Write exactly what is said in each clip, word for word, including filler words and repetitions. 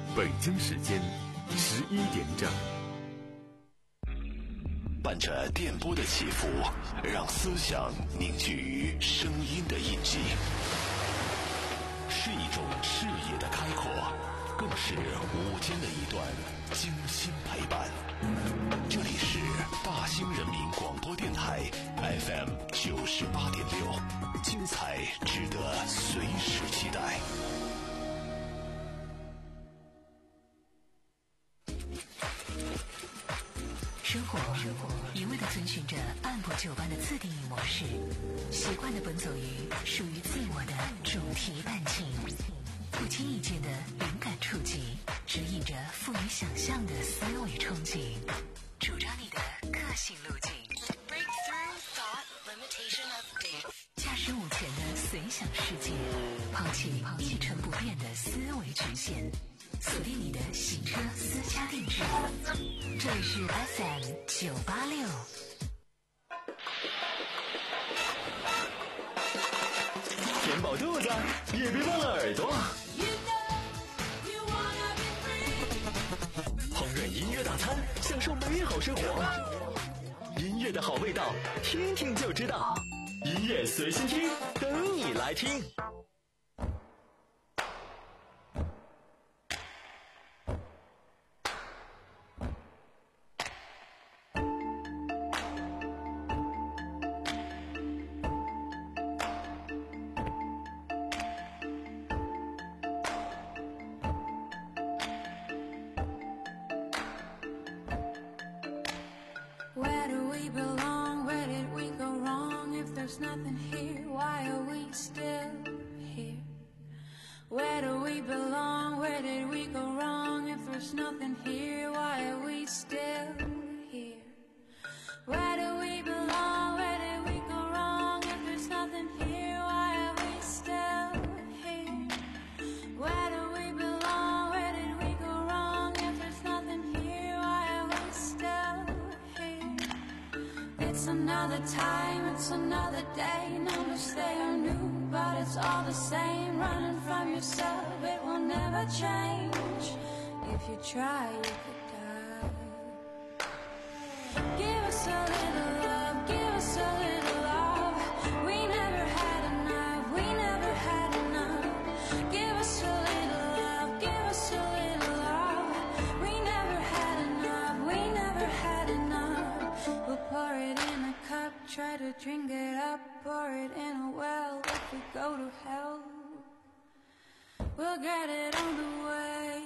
北京时间十一点整。 伴着电波的起伏，让思想凝聚于声音的印记，是一种视野的开阔，更是午间的一段精心陪伴。这里是大兴人民广播电台 F M 九十八点六，精彩值得随时期待。 生活一味地遵循着按部就班的自定义模式，习惯地奔走于属于自我的主题伴情，不经意间的灵感触及，指引着富于想象的思维憧憬，主张你的个性路径。Breakthrough thought limitation update。驾驶午前的随想世界，抛弃一成不变的思维局限，锁定你的洗车私家定制。这里是 F M 九八六。 填饱肚子，也别忘了耳朵。烹饪音乐大餐，享受美好生活。音乐的好味道，听听就知道。音乐随心听，等你来听。 Another time, it's another day. Numbers they are new, but it's all the same. Running from yourself, it will never change. If you try, you could die. Give us a little love, give us a little love. We never had enough, we never had enough. Give us a little love, give us a little love. We never had enough, we never had enough. We'll pour it in a cup, try to drink it up, pour it in a well. If we go to hell, we'll get it on the way.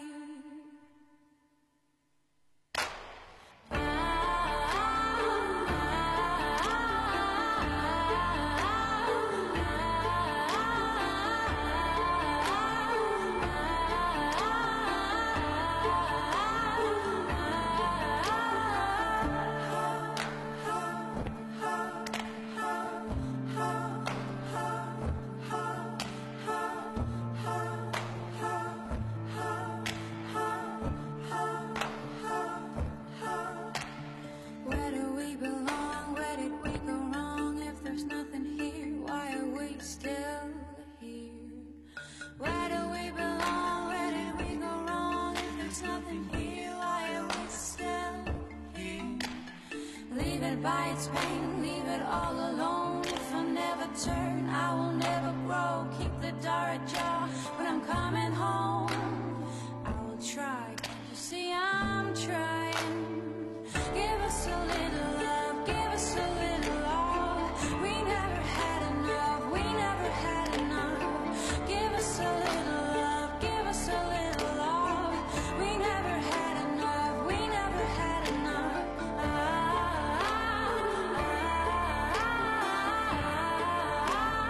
By its pain, leave it all alone. If I never turn, I will never grow. Keep the door ajar when I'm coming home. I will try, you see I'm trying. Give us a little love, give us a little love. We never had enough, we never had enough. Give us a little love, give us a little love. We never had enough, we never had enough. Ah,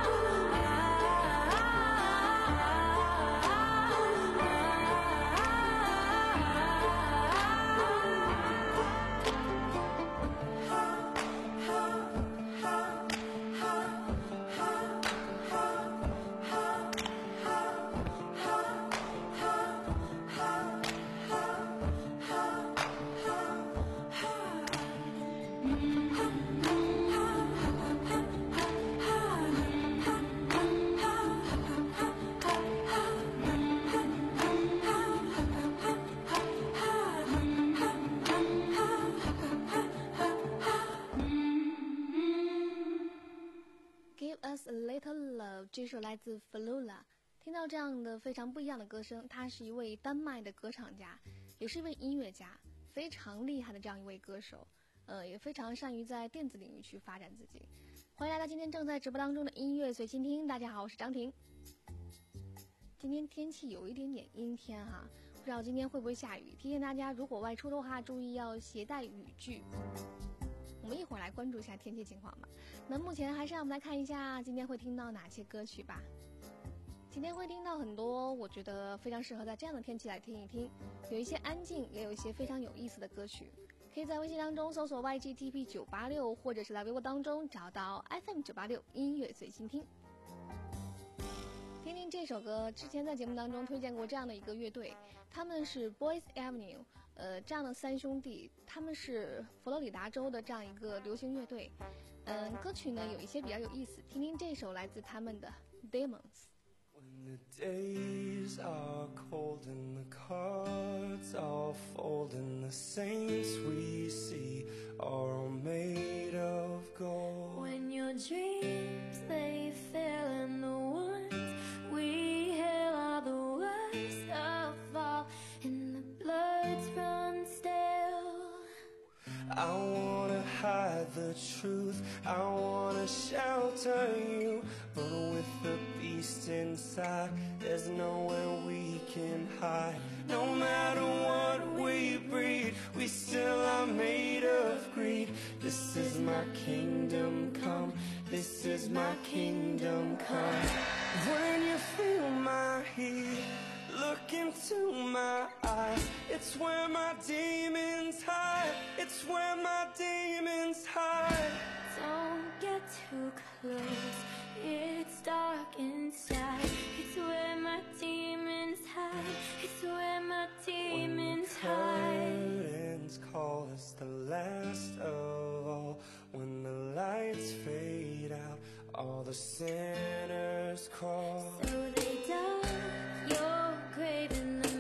这首来自 Flula。 听到这样的非常不一样的歌声，他是一位丹麦的歌唱家，也是一位音乐家，非常厉害的这样一位歌手，呃，也非常善于在电子领域去发展自己。欢迎来到今天正在直播当中的音乐随心听，大家好，我是张婷。今天天气有一点点阴天哈，不知道今天会不会下雨，提醒大家如果外出的话注意要携带雨具。我们一会儿来关注一下天气情况吧。那目前还是让我们来看一下今天会听到哪些歌曲吧。今天会听到很多我觉得非常适合在这样的天气来听一听，有一些安静，也有一些非常有意思的歌曲。可以在微信当中搜索 Y G T P 九八六， 或者是在微博当中找到 F M 九八六 音乐随心听。听听这首歌，之前在节目当中推荐过这样的一个乐队，他们是 Boys Avenue， 呃，这样的三兄弟，他们是佛罗里达州的这样一个流行乐队。嗯、呃，歌曲呢有一些比较有意思，听听这首来自他们的 Demons。When the days are cold and the cards are fold and the saints we see are all made of gold. When your dreams they fail and the ones we hail are the worst of all, and the bloods run stale. I wanna hide the truth, I wanna shelter you, but with the beast inside, there's nowhere we can hide. No matter what we breed, we still are made of greed. This is my kingdom come, this is my kingdom come. When you feel my heat, look into my eyes, it's where my demons hide, it's where my demons hide. Don't get too close, it's dark inside, it's where my demons hide, it's where my demons hide. When the curtains call us the last of all, when the lights fade out, all the sinners crawl. So they dug your grave and the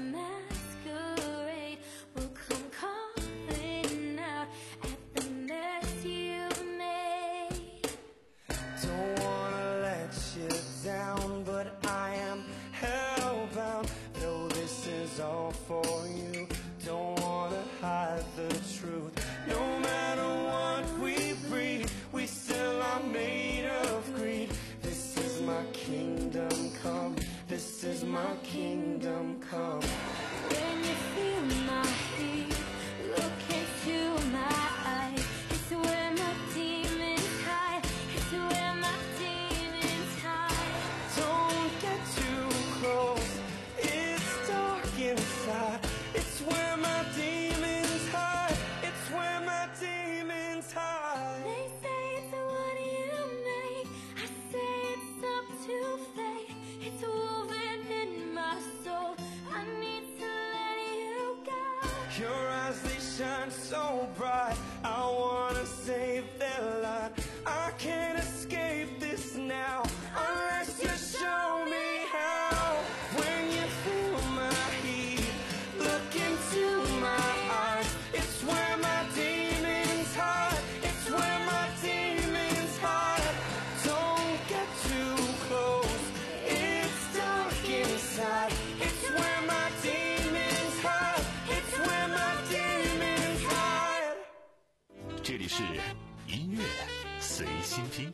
masquerade will come calling out at the mess you made. Don't wanna let you down, but I am hellbound. Though this is all for you, don't wanna hide the truth. No matter what we breed, we still are made of greed. This is my kingdom come, this is my kingdom come. When you feel my heat, look into my eyes, it's where my demons hide, it's where my demons hide. Don't get too close, it's dark inside, it's where my demons hide, it's where my demons hide. They say it's what you make, I say it's up to fate, it's woven in my soul, I need to let you go. Your eyes, they shine so bright, I wanna save their light. I can't escape this now, unless you show me how. When you feel my heat, look into my eyes, it's where my demons hide, it's where my demons hide. Don't get too close, it's dark inside, it's where my demons hide, it's where my demons hide. 这里是音乐随心听。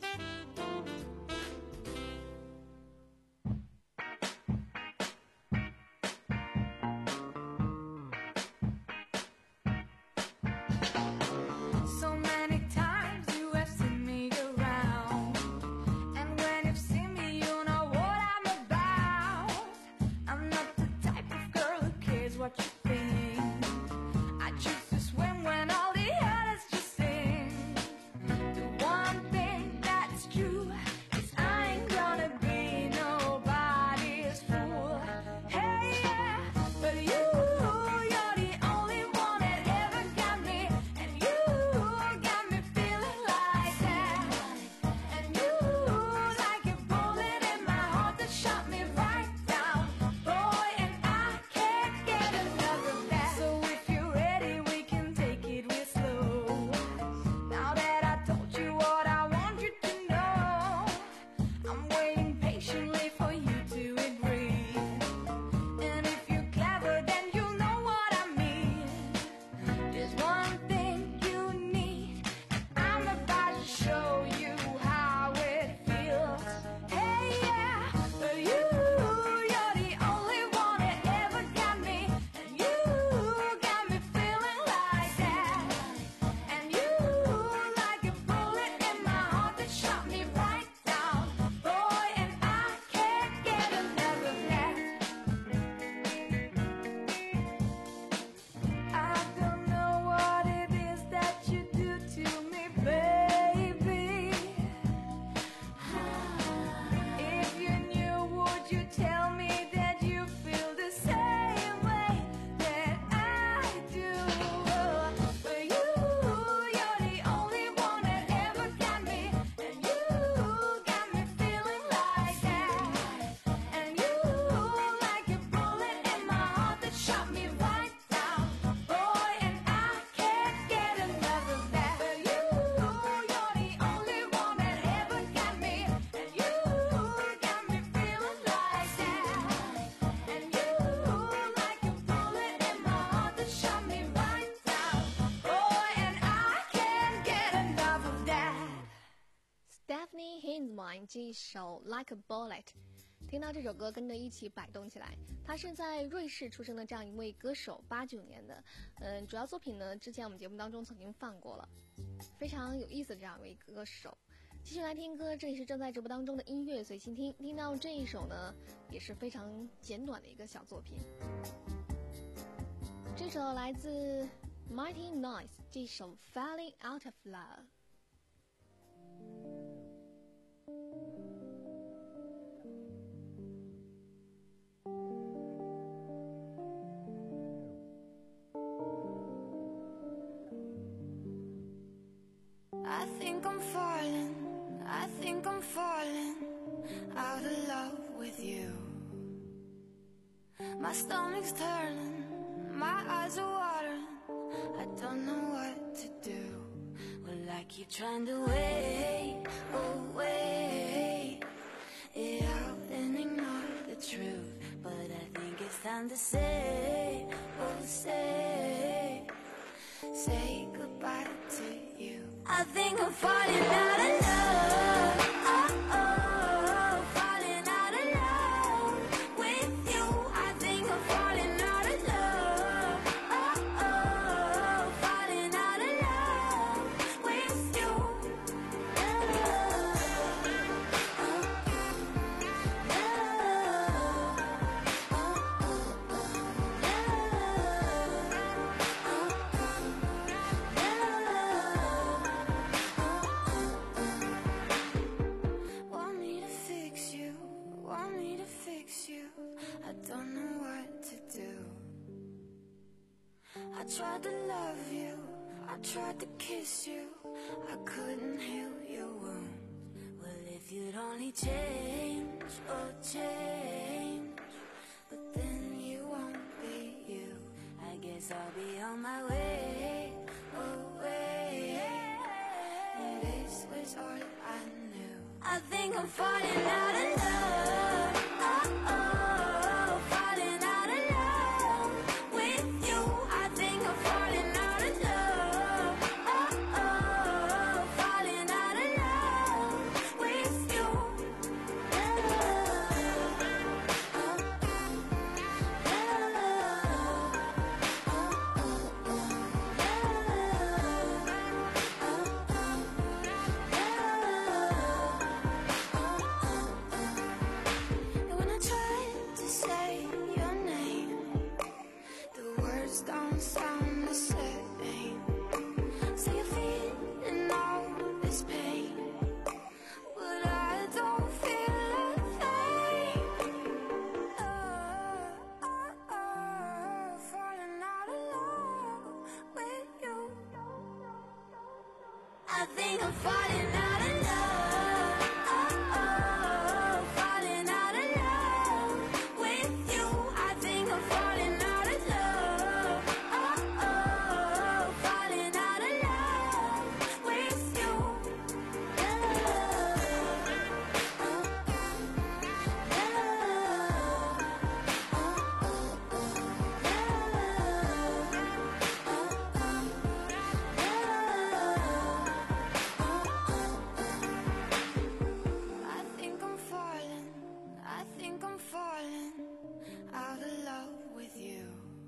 So many times you have seen me around, and when you've seen me you know what I'm about. I'm not the type of girl who cares what you think, I choose to swim when all the others just sing. The one thing that's true is I ain't gonna be nobody's fool. Hey yeah, but you, you're the only one that ever got me, and you got me feeling like that. And you like a bullet in my heart that shot me right down, boy, and I can't get enough Line 这一首 Like a Bullet。听到这首歌跟着一起摆动起来。他是在瑞士出生的这样一位歌手，八九年的，嗯，主要作品呢之前我们节目当中曾经放过了，非常有意思的这样一位歌手。继续来听歌，这里是正在直播当中的音乐随心听。听到这一首呢也是非常简短的一个小作品，这首来自 Mighty Noise 这首 Falling Out of Love。 I think I'm falling, I think I'm falling out of love with you. My stomach's turning, my eyes are watering, I don't know what to do. Well, I keep trying to wait, oh wait it out and ignore the truth, but I think it's time to say, oh say, say goodbye to you. I think I'm falling out of love, oh, oh, falling out of love with you. I think I'm falling out of love, oh, oh, falling out of love with you. Love, love, Want me to fix you, want me to fix you, I don't know what to do. I tried to love you, I tried to kiss you, I couldn't heal your wound. Well, if you'd only change, oh change, but then you won't be you. I guess I'll be on my way, oh way. And this was all I knew. I think I'm falling out of love, oh, oh, falling out of love with you. I think I'm falling out of love, oh, oh, falling out of love with you. Love, love, And when I try to say your name, the words don't sound the same. So you're feeling all this pain, but I don't feel a thing. Oh, oh, oh, falling out of love with you. I think I'm falling out of love, oh, oh, falling out of love with you. I think I'm falling out of love, oh, oh, falling out of love with you. Love, I think I'm falling, I think I'm falling out of love with you.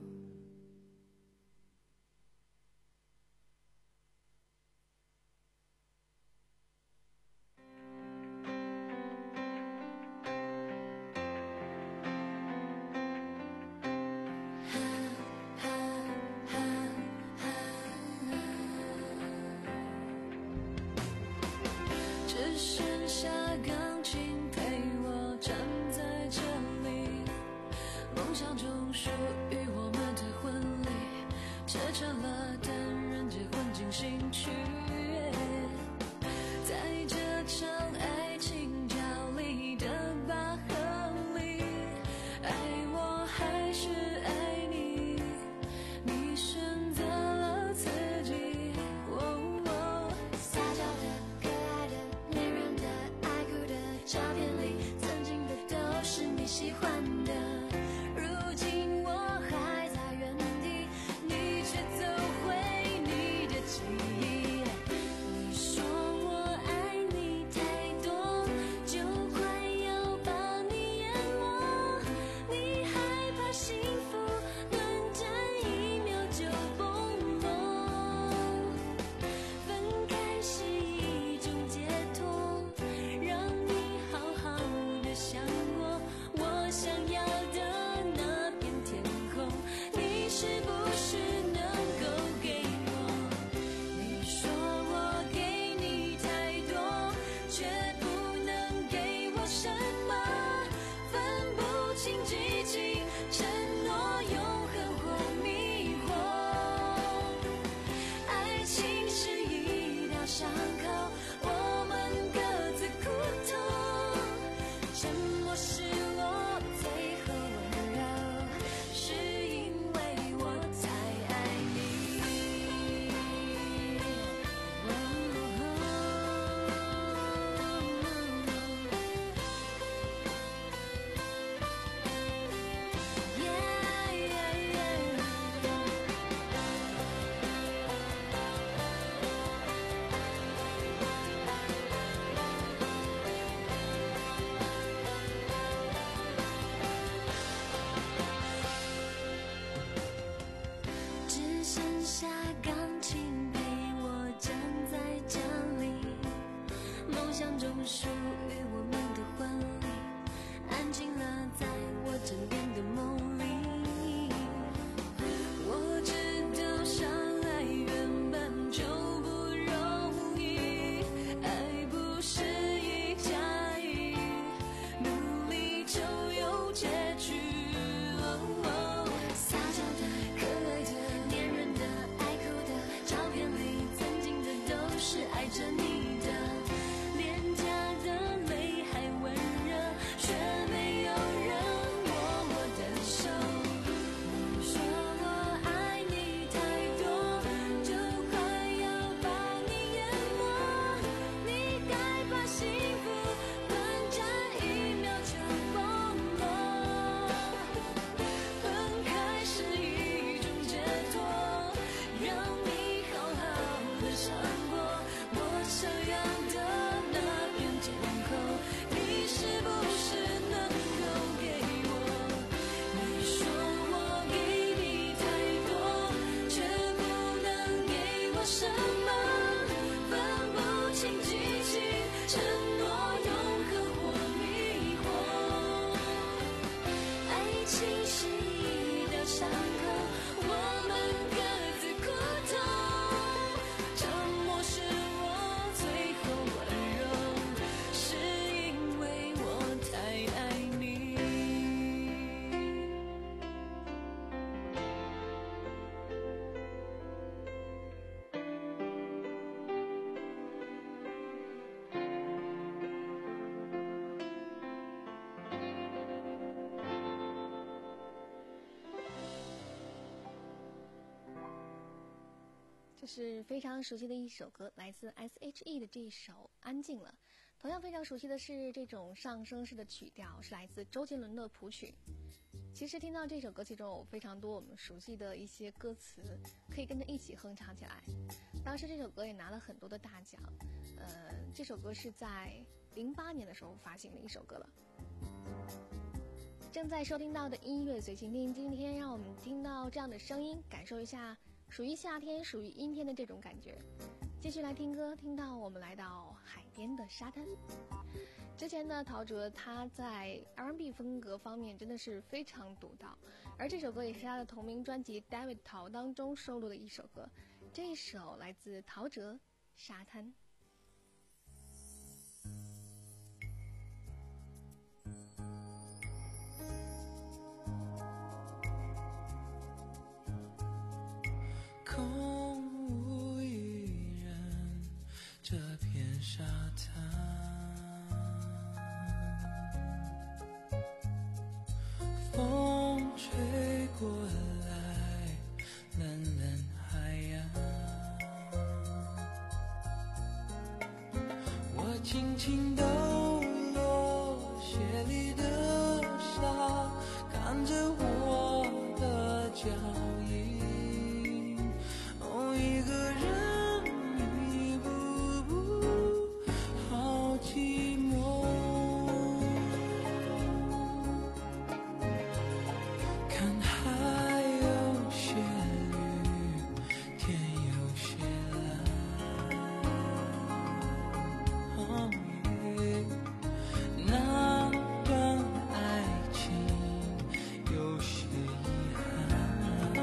只剩下钢琴陪我站在这里，梦想中属于我们的婚礼，这成了单人结婚进行曲。在这场爱情角力的拔河里，爱我还是爱你，你选择了自己。哦哦撒娇的、可爱的、黏人的、爱哭的照片里，曾经的都是你喜欢的。如今我还在原地，你却走回你的记忆。 这是非常熟悉的一首歌，来自 S H E 的这一首《安静了》。同样非常熟悉的是这种上升式的曲调，是来自周杰伦的谱曲。其实听到这首歌其中有非常多我们熟悉的一些歌词，可以跟着一起哼唱起来。当时这首歌也拿了很多的大奖，呃，这首歌是在零八年的时候发行的一首歌了。正在收听到的音乐随心听，今天让我们听到这样的声音，感受一下属于夏天、属于阴天的这种感觉。继续来听歌，听到我们来到海边的沙滩。之前呢，陶喆他在 R and B 风格方面真的是非常独到，而这首歌也是他的同名专辑《David 陶》当中收录的一首歌。这一首来自陶喆《沙滩》。 空无一人，这片沙滩，风吹过来，蓝蓝海洋，我轻轻抖落鞋里的沙，看着我的脚印，一个人一步步，好寂寞。看海有些绿，天有些蓝。哦耶，那段爱情有些遗憾。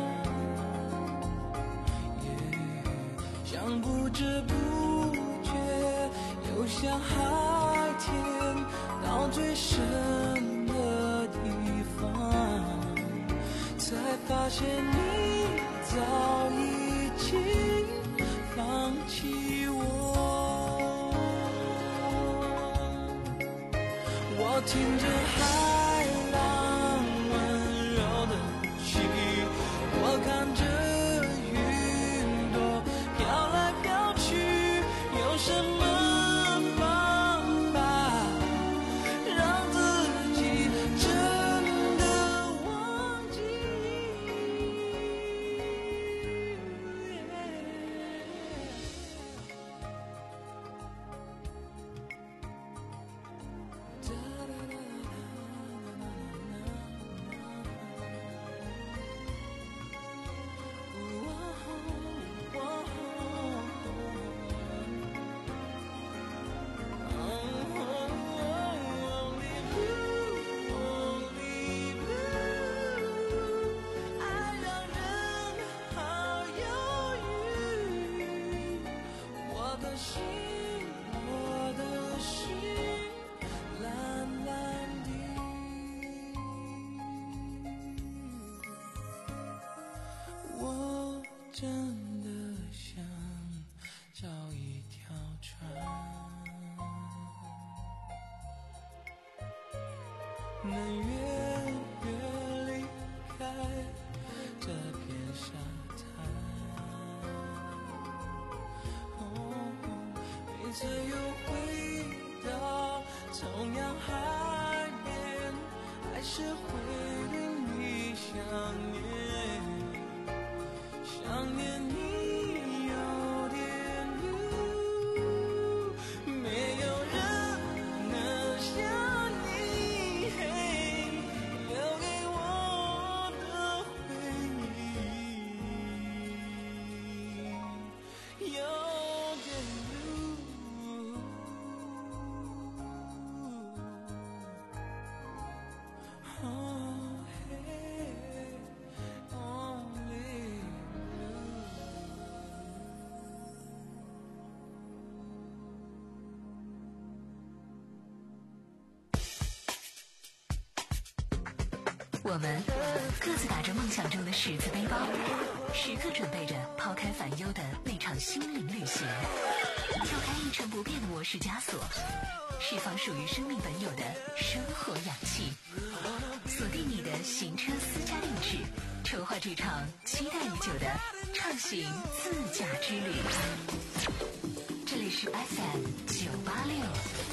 像不知不觉游向海天，到最深的地方，才发现你早已经放弃我。我听着海浪温柔的呼吸，我看着什么方法让自己真的忘记？真的想找一条船，能远远离开这片沙滩。哦，每次又回到同样海边，还是会令你想念。想念你有点路，没有人能像你留给我的回忆，有点路。Oh, hey, only 我们各自打着梦想中的十字背包，时刻准备着抛开烦忧的那场心灵旅行，跳开一成不变的模式枷锁，释放属于生命本有的生活氧气。锁定你的行车私家定制， 筹划这场期待已久的畅行自驾之旅。这里是 F M 九八六。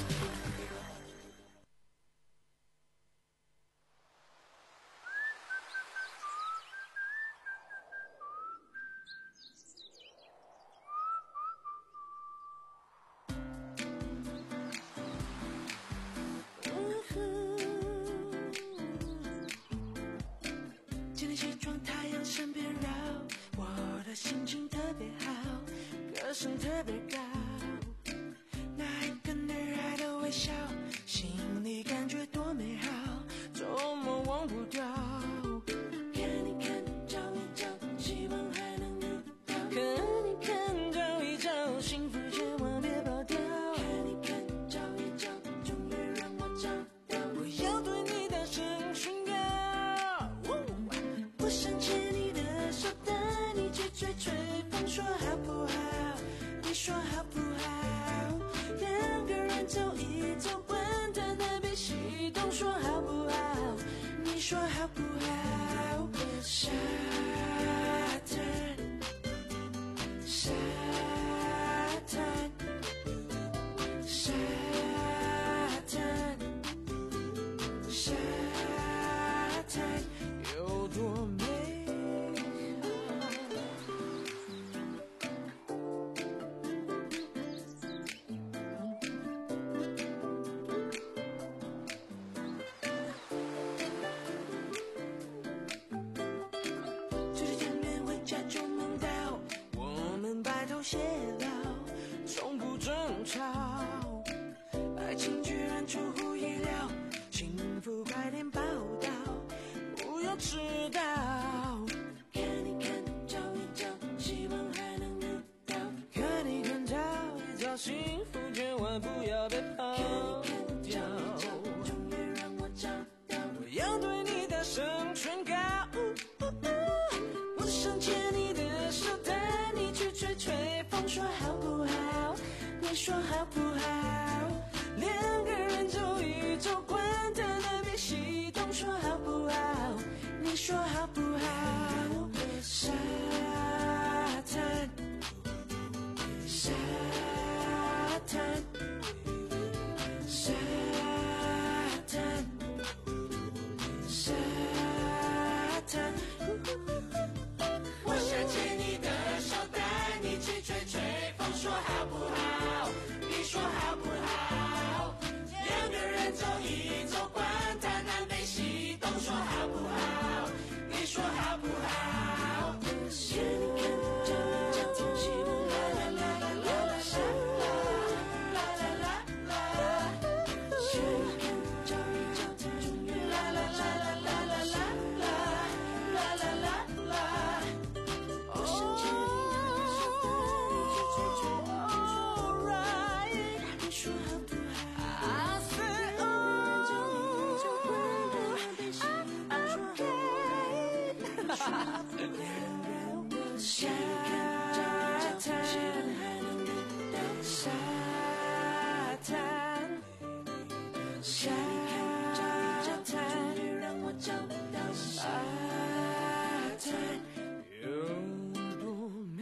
今天起床太阳身边绕，我的心情特别好，歌声特别高，那一个女孩的微笑，心里感觉多美好，周末忘不掉。看一看照一照，希望还能遇到。看一看照一照，幸福千万别跑掉。看一看照一照，终于让我找到，我要对你大声宣告。我想牵你的手，带你去吹吹风，说好不好？你说好不好？两个人走一走，管他南北西东，说好不好？你说好不好？沙滩，沙滩，沙滩，沙滩有多美？偕老，从不争吵，爱情居然出乎意料，幸福快点报道，不要迟到。看一看，找一找，希望还能遇到。看一看，找一找，幸福千万不要被抛掉。终于让我找到，我要对你大声宣告。我想牵你的手，带你去吹吹风，说好不好？你说好不好？两个人走一走，管他南北西东，说好不好？你说好不好？沙滩，沙滩，沙滩，沙滩。我想牵你的手，带你去吹吹风，说好不好？你说好不好？两个人走一走，管他南北西东，说好不好？你说好不好？牵你看，找一找，希望啦啦啦啦啦啦啦啦啦啦，牵你看，找一找，终于啦啦啦啦啦啦啦啦啦啦啦。我想牵你的手，带你去吹吹风，说你说好不好？I say oh， 沙滩，沙滩，终于让我找到沙滩有多美。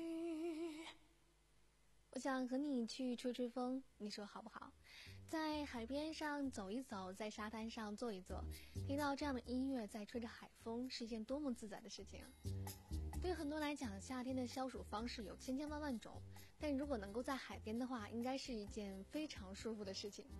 我想和你去吹吹风，你说好不好？在海边上走一走，在沙滩上坐一坐，听到这样的音乐，在吹着海风，是一件多么自在的事情啊！对很多来讲，夏天的消暑方式有千千万万种，但如果能够在海边的话，应该是一件非常舒服的事情。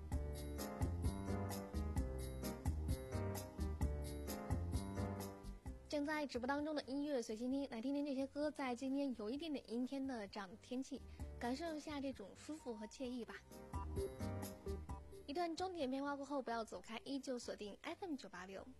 正在直播当中的音乐随心听，来听听这些歌，在今天有一点点阴天的这样的天气，感受一下这种舒服和惬意吧。一段钟点变化过后，不要走开，依旧锁定 F M 九八六。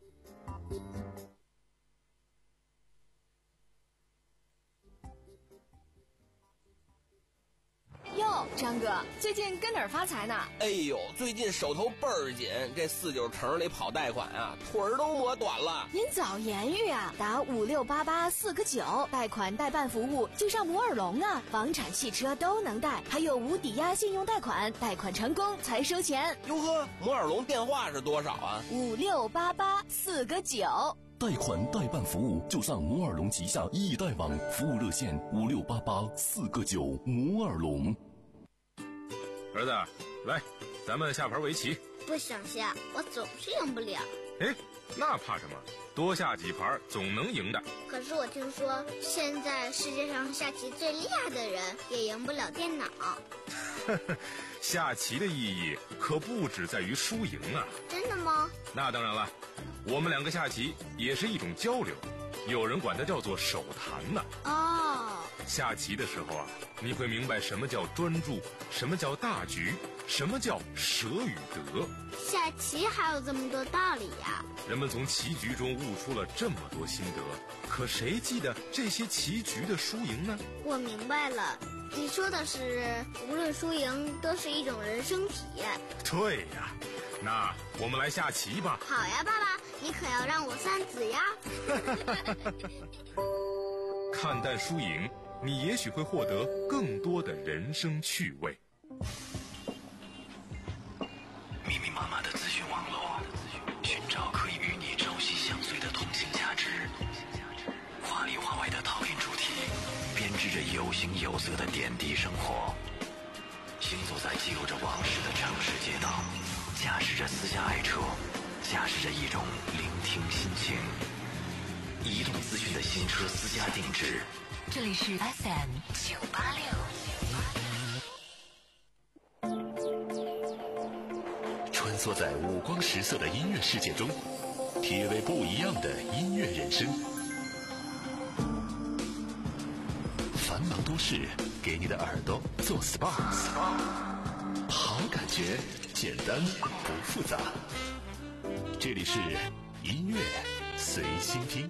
哟，张哥，最近跟哪儿发财呢？ 哎呦，最近手头倍儿紧，这四九城里跑贷款啊，腿儿都磨短了。 您早言语啊，打五六八八四个九，贷款代办服务就上摩尔龙啊，房产、汽车都能贷，还有无抵押信用贷款，贷款成功才收钱。 哟呵，摩尔龙电话是多少啊？ 五六八八四个九。 贷款代办服务就上摩尔龙旗下易贷网，服务热线五六八八四个九。摩尔龙。 儿子，来，咱们下盘围棋。 不想下，我总是赢不了。 哎，那怕什么？多下几盘总能赢的。 可是我听说，现在世界上下棋最厉害的人也赢不了电脑。 下棋的意义可不只在于输赢啊！ 真的吗？ 那当然了，我们两个下棋也是一种交流，有人管它叫做手谈呢。 哦， 下棋的时候啊，你会明白什么叫专注，什么叫大局，什么叫舍与得。 下棋还有这么多道理呀！ 人们从棋局中悟出了这么多心得，可谁记得这些棋局的输赢呢？ 我明白了，你说的是无论输赢都是一种人生体验。 对呀，那我们来下棋吧。 好呀，爸爸，你可要让我三子呀。 看淡输赢，你也许会获得更多的人生趣味。 密密麻麻的资讯网络，寻找可以与你朝夕相随的同性价值，华里华外的讨厌主题，编织着有形有色的点滴生活。行走在记录着往事的城市街道，驾驶着私家爱车，驾驶着一种聆听心情。移动资讯的新车私家定制， 这里是 F M 九八六。 穿梭在五光十色的音乐世界中，体味不一样的音乐人生。繁忙都市，给你的耳朵做 S P A， 好感觉，简单不复杂。这里是音乐随心听。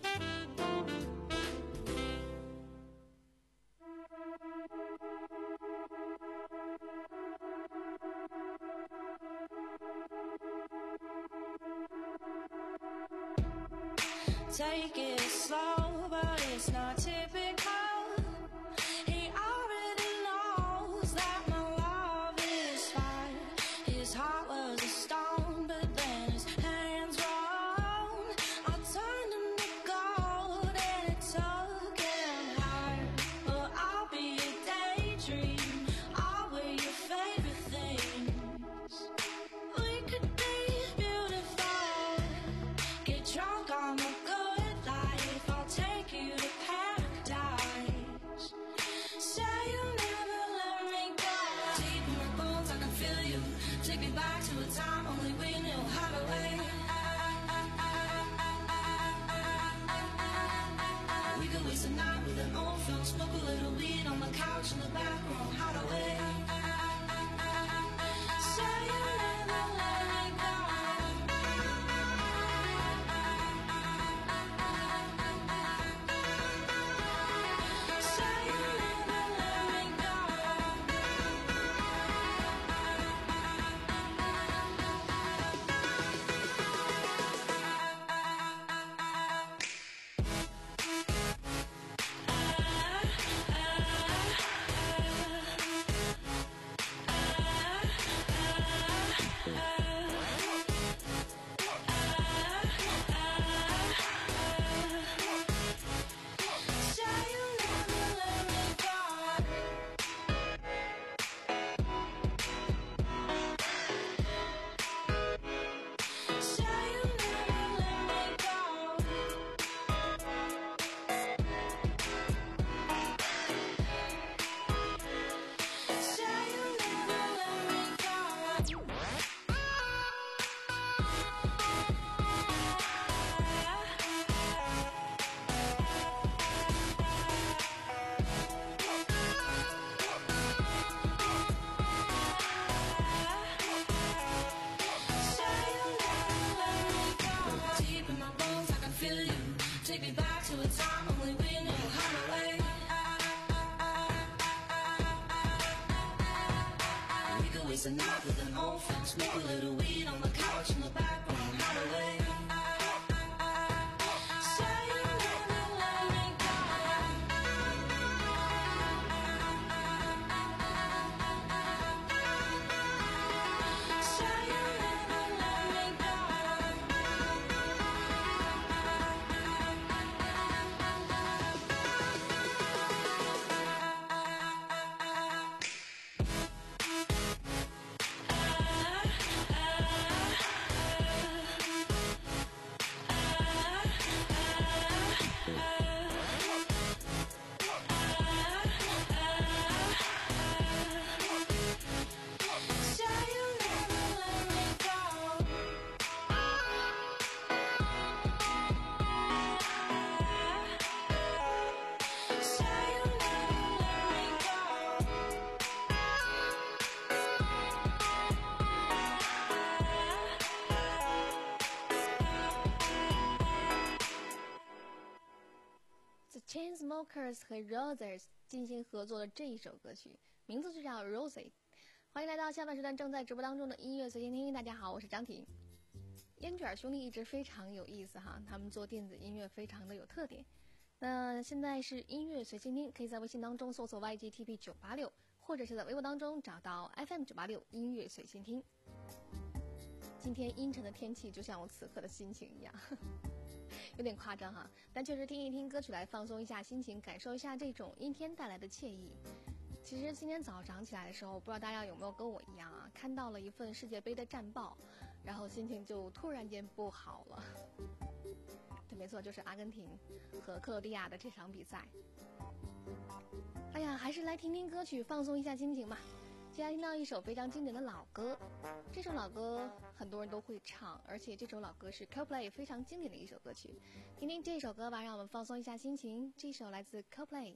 Take it slow, but it's not typical. He already knows that my love is fire. His heart was a stone, but then his hands were on. I turned him to gold and it took him higher. But I'll be a daydream, I'll wear your favorite things. We could be beautiful, get drunk on the good. Take you to paradise. Say you'll never let me go. Deep in my bones I can feel you. Take me back to a time only we knew how to wait. We could waste a night with an old film, smoke a little weed on the couch in the back room. How to wait. Say you'll never let me go. Waste a night with an old friend, smoke a little weed on the couch in the back room. How to wait. Say you'll never let me go. Say you'll never let me go. Chainsmokers 和 Roses 进行合作的这一首歌曲，名字就叫 Rosie。欢迎来到下半时段正在直播当中的音乐随心听。大家好，我是张婷。烟卷兄弟一直非常有意思哈，他们做电子音乐非常的有特点。那现在是音乐随心听，可以在微信当中搜索 Y G T P 九八六，或者是在微博当中找到 F M 九八六音乐随心听。今天阴沉的天气就像我此刻的心情一样，有点夸张哈，但确实听一听歌曲来放松一下心情，感受一下这种阴天带来的惬意。其实今天早上起来的时候，不知道大家有没有跟我一样啊，看到了一份世界杯的战报，然后心情就突然间不好了。对，没错，就是阿根廷和克罗地亚的这场比赛。哎呀，还是来听听歌曲，放松一下心情吧。接下来听到一首非常经典的老歌，这首老歌很多人都会唱，而且这首老歌是 Coldplay 非常经典的一首歌曲。听听这首歌吧，让我们放松一下心情。这首来自 Coldplay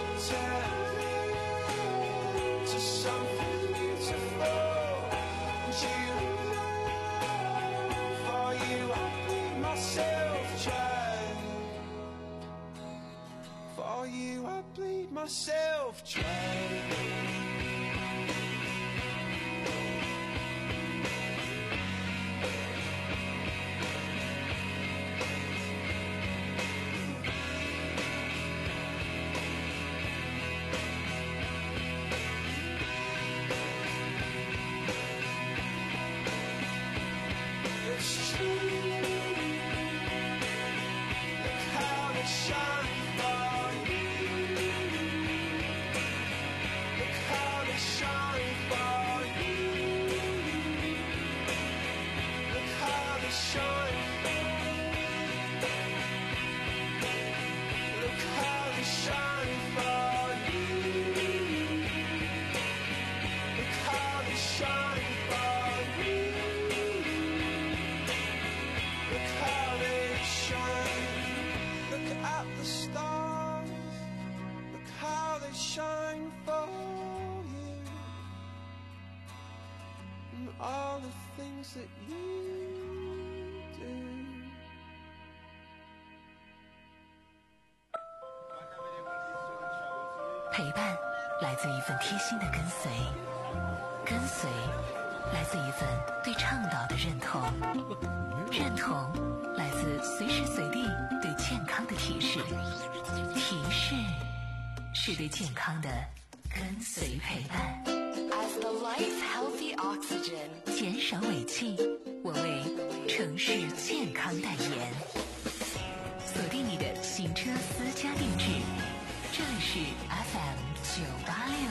Yellow all the things that you do. 陪伴来自一份贴心的跟随，跟随来自一份对倡导的认同，认同来自随时随地对健康的提示，提示是对健康的跟随陪伴。 As the lights healthy oxygen， 减少尾气，我为城市健康代言。锁定你的行车私家定制，这里是 F M 九八六。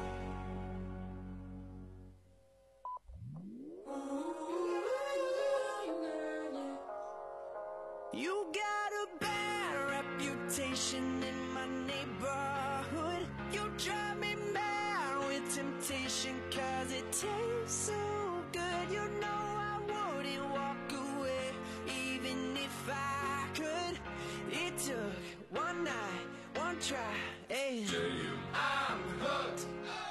You got a bad reputation in my neighborhood. You drive me mad with temptation, cause it tastes so good. You know I wouldn't walk away, even if I could. It took one night, one try, and I'm hooked.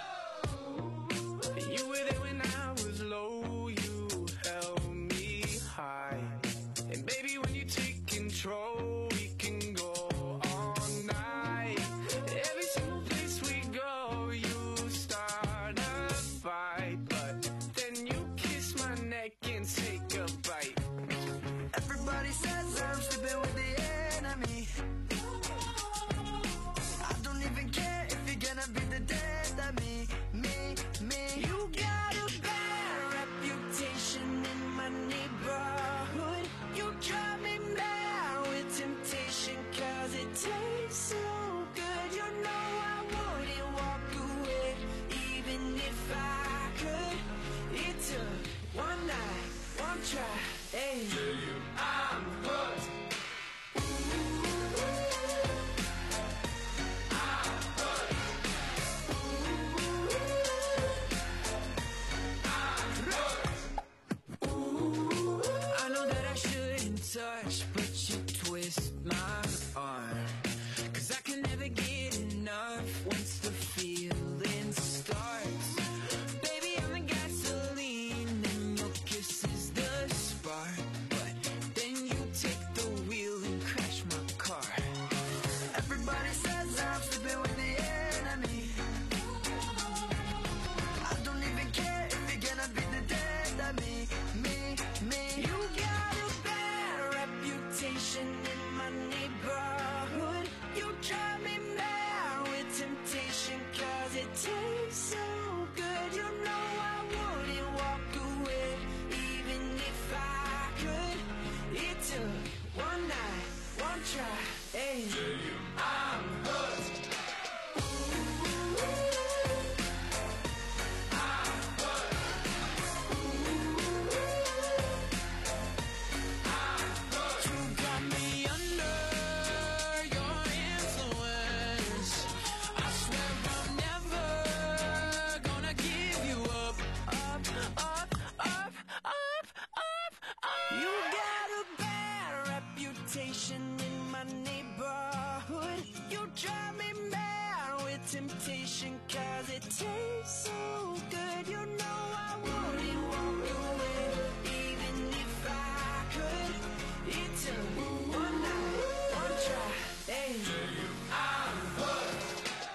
You were there when I was low, you held me high. And baby, when you take control, we can go all night. Every single place we go, you start a fight, but then you kiss my neck and take a bite. Everybody says I'm sleeping with the enemy. I don't even care if you're gonna be the death of me, me, me. You got a bad reputation in my neighborhood. You drive me mad with temptation, cause it tastes so good. You know I wouldn't walk away, even if I could. It took one night, one try, and I'm hooked. I know that I shouldn't touch, but you twist my arm. Cause I can never get enough once the feeling starts. Baby, I'm the gasoline and your kiss is the spark. But then you take the wheel and crash my car. Everybody says I'm sleeping with the enemy. I don't even care if you're gonna be the death of me, me, me. You got a bad reputation in my neighborhood. You drive me mad with temptation, cause it tastes so good. You know I wouldn't walk away, even if I could. It took one night, one try, and I'm hooked. You got me under your influence. I swear I'm never gonna give you up, up, up, up, up, up, up. You got a bad reputation in my neighborhood. You drive me mad with temptation, cause it tastes so good. You know I wouldn't walk away, even if I could. It took one night, one try, and I'm hooked.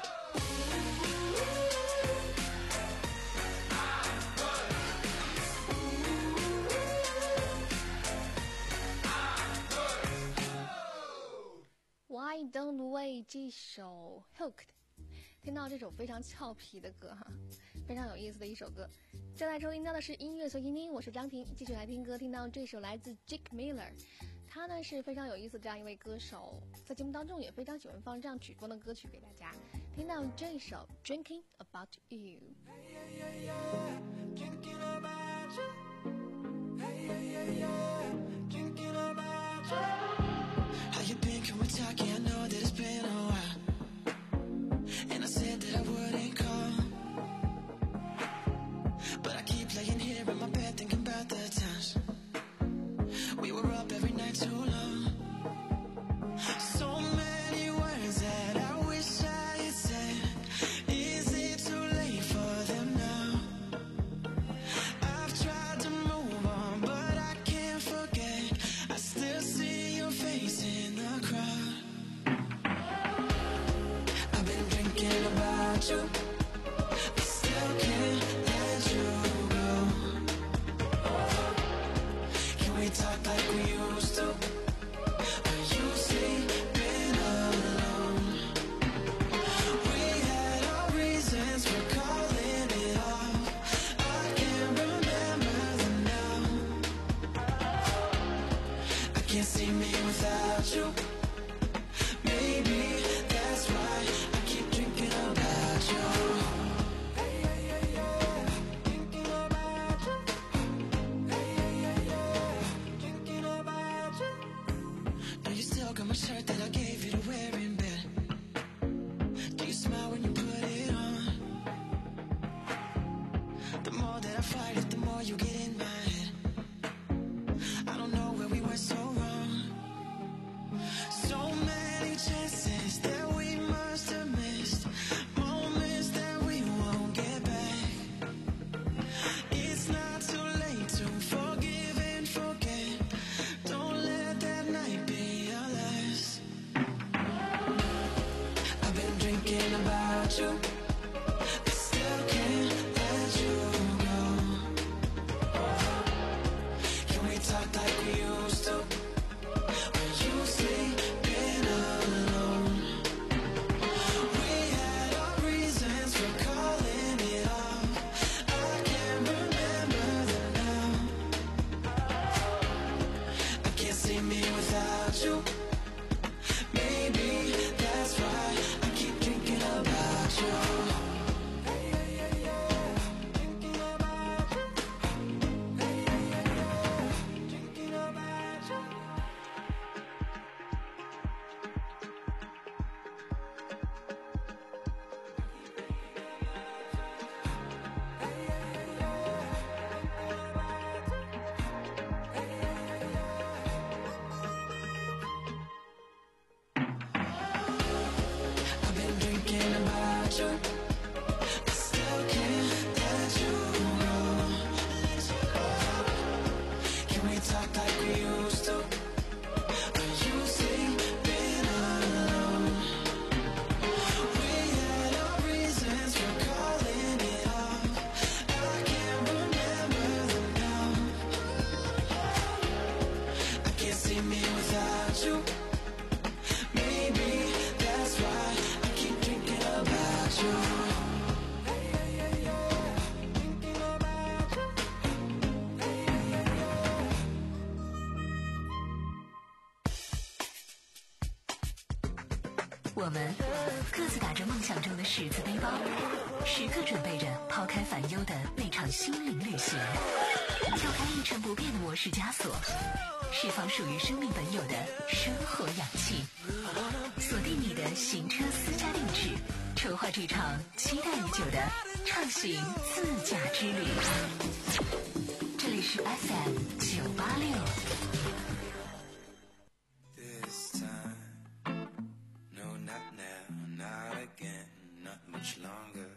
Why Don't Wait 这首 Hooked， 听到这首非常俏皮的歌哈，非常有意思的一首歌。正在收听到的是音乐随心听，我是张婷，继续来听歌，听到这首来自 Jake Miller， 他呢是非常有意思的这样一位歌手，在节目当中也非常喜欢放这样曲风的歌曲给大家。听到这首 Drinking About You。 Drinking about you. Hey, yeah, yeah, yeah. Drinking about you. How you been? Can we talk? Yeah, I know that it's been a while. And I said that I wouldn't call, but I keep laying here in my bed thinking about the times we were up every night too long. So many words that I wish I had said. Is it too late for them now? The more that I fight it, the more you get in my head. I don't know where we were so wrong. So many chances that we must have missed, moments that we won't get back. It's not too late to forgive and forget. Don't let that night be our last. I've been drinking about you, but still can't let you go. Can we talk like we used to? When you sleeping alone, we had our reasons for calling it off. I can't remember them now. I can't see me without you. Maybe that's why I keep thinking about you. Thinking about you. Thinking about you. I've been drinking about you, but still can't let you go. Can we talk like we used to? When you sleeping alone, we had our reasons for calling it off. I can't remember them now. I can't see me without you. Maybe that's why I keep thinking about you. Thinking about you. 我们各自打着梦想中的十字背包，时刻准备着抛开烦忧的那场心灵旅行，跳开一成不变的模式枷锁，释放属于生命本有的生活氧气，锁定你的行车私家定制，筹划这场期待已久的畅行自驾之旅。这里是 F M 九八六。 This time, no, not now, not again, not much longer.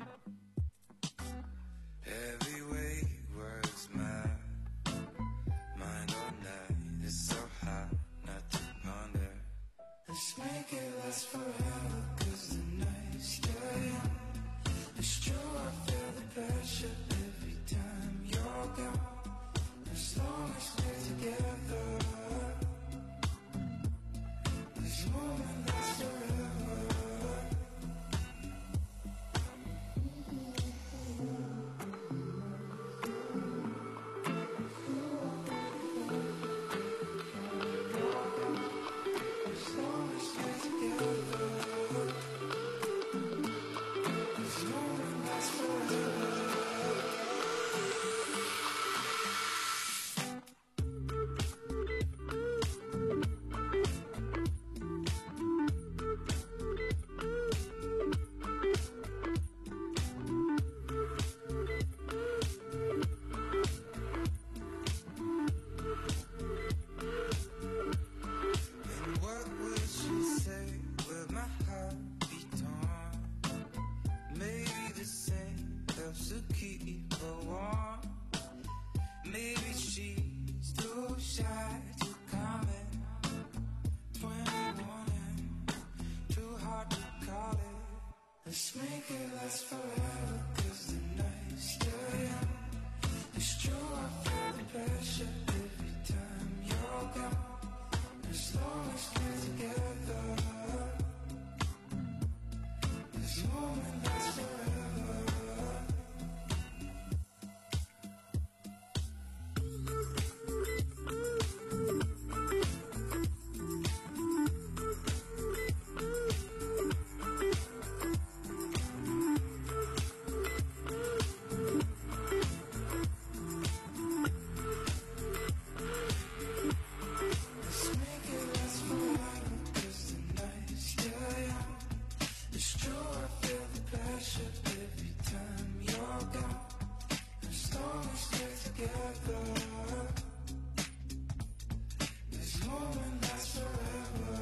Heavy weight works my mind all night. It's so hard not to ponder. Let's make it last forever, 'cause the night's still young. It's true, I feel the pressure every time you're gone. As long as we're together, this moment lasts forever. As long as we're together, this moment lasts forever. And what would she say with my heart be torn? Maybe the same helps to keep her warm. Maybe she's too shy to comment. twenty-one and too hard to call it. Let's make it last forever, 'cause the night's still young. It's true, I feel the pressure every time you're gone. As long as we're together, this moment lasts forever. together. This moment lasts forever.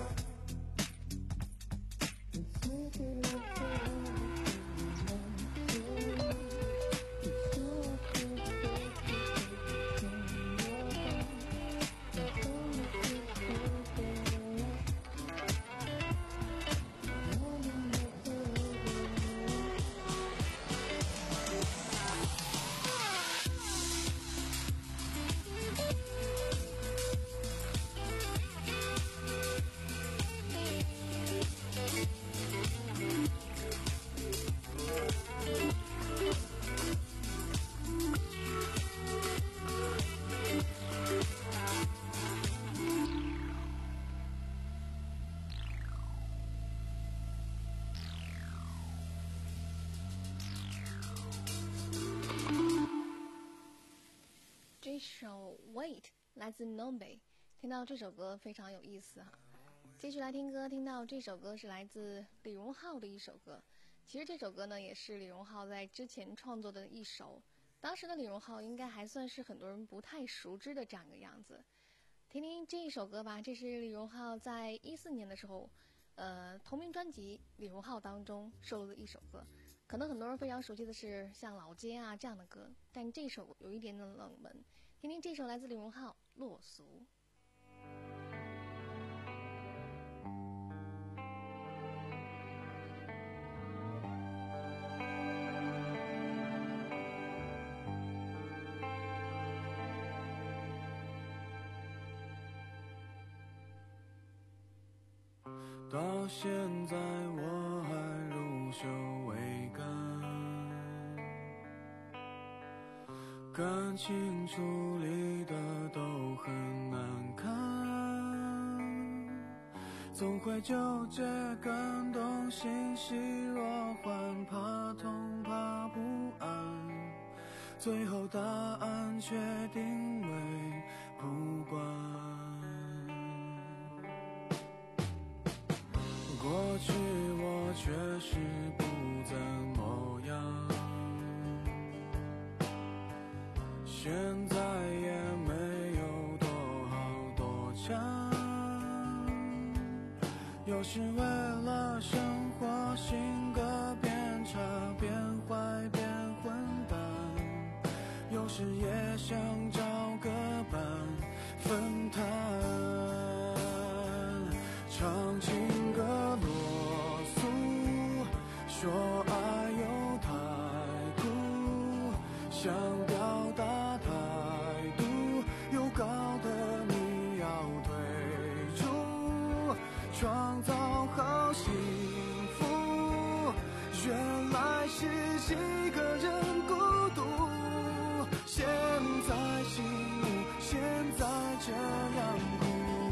这首 Wait 来自 Nombe， 听到这首歌非常有意思哈。继续来听歌，听到这首歌是来自李荣浩的一首歌。其实这首歌呢，也是李荣浩在之前创作的一首，当时的李荣浩应该还算是很多人不太熟知的这样一个样子。听听这一首歌吧，这是李荣浩在一四年的时候，呃，同名专辑《李荣浩》当中收录的一首歌。可能很多人非常熟悉的是像《老街》啊这样的歌，但这首有一点点冷门。听听这首来自李荣浩《落俗》。 到现在我还如羞未干，感情处理的都很难看，总会纠结感动欣喜若欢，怕痛怕不安，最后答案却定为不管。过去我确实不怎么样，现在也没有多好多强，有时为了生活性格变差，变坏变混蛋，有时也想找个伴分摊，唱情歌啰嗦，说爱又太苦，想表达态度，又搞得你要退出，创造好幸福，原来是一个人孤独，现在醒悟，现在这样哭。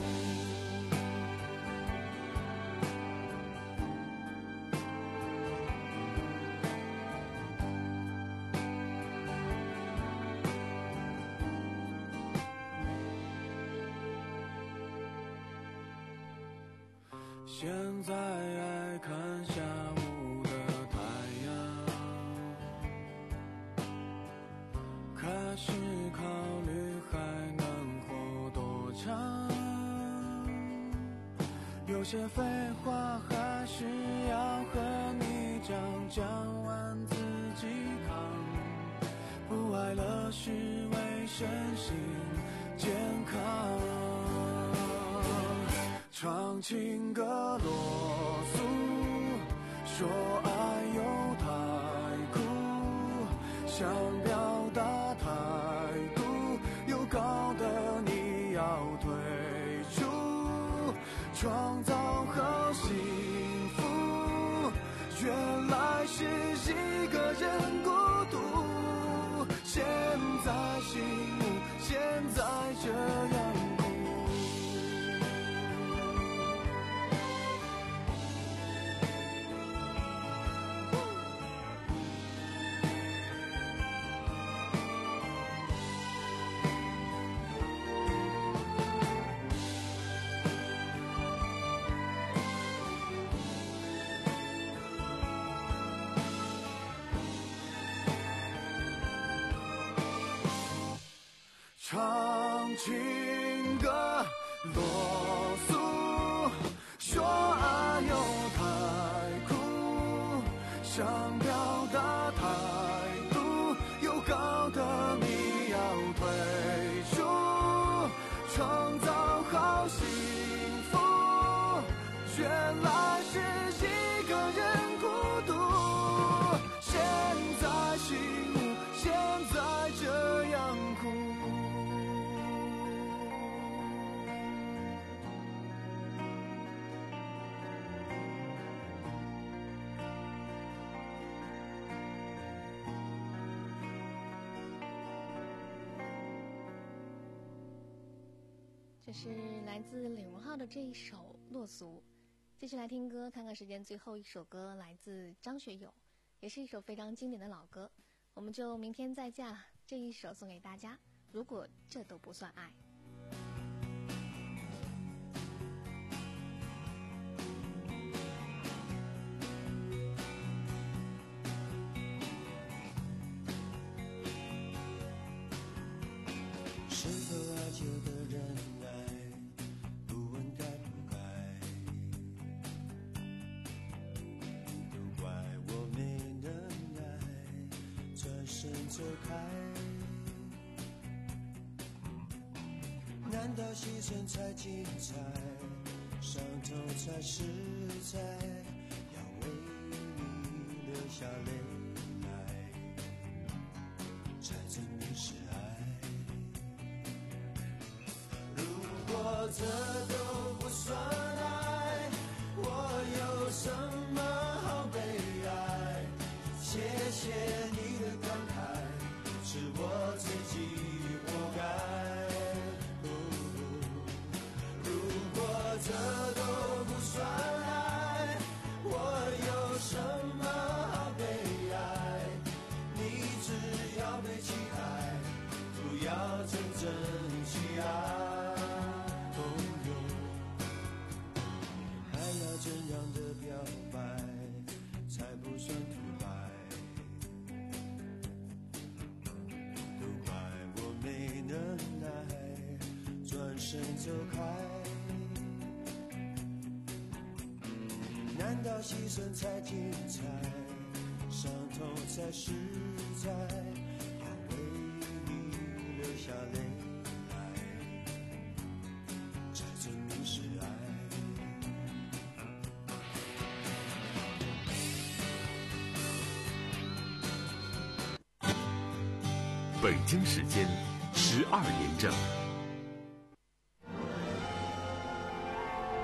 现在爱看下午的太阳，开始考虑还能活多长，有些废话还是要和你讲，讲完自己扛，不爱了是为身心健康，唱情歌啰嗦，说爱又太苦，想表达态度，又搞得你要退出，创造好幸福，原来是一个人孤独，现在醒悟，现在这样唱情歌啰嗦，说爱有太苦，想表达态度又搞得你要退出，创造好幸福，原来是一个人孤独。现在醒悟，现在这样苦。 这是来自李荣浩的这一首《落俗》。继续来听歌，看看时间，最后一首歌来自张学友，也是一首非常经典的老歌。我们就明天再见了，这一首送给大家。如果这都不算爱。 是否爱就的人爱，不问该不该，都怪我没能耐，转身走开。难道牺牲才精彩，伤痛才实在，要为你流下泪来，才证明是爱。如果这都不算爱，我有什么好悲哀？谢谢你的感慨，是我自己活该。这都不算爱，我有什么好悲哀？你只要被期待，不要真正去爱。哦哟，还要怎样的表白才不算土白？都怪我没能耐，转身走开。难道牺牲才精彩，伤痛才实在，要为你流下泪来，才证明是爱。 北京时间十二点整。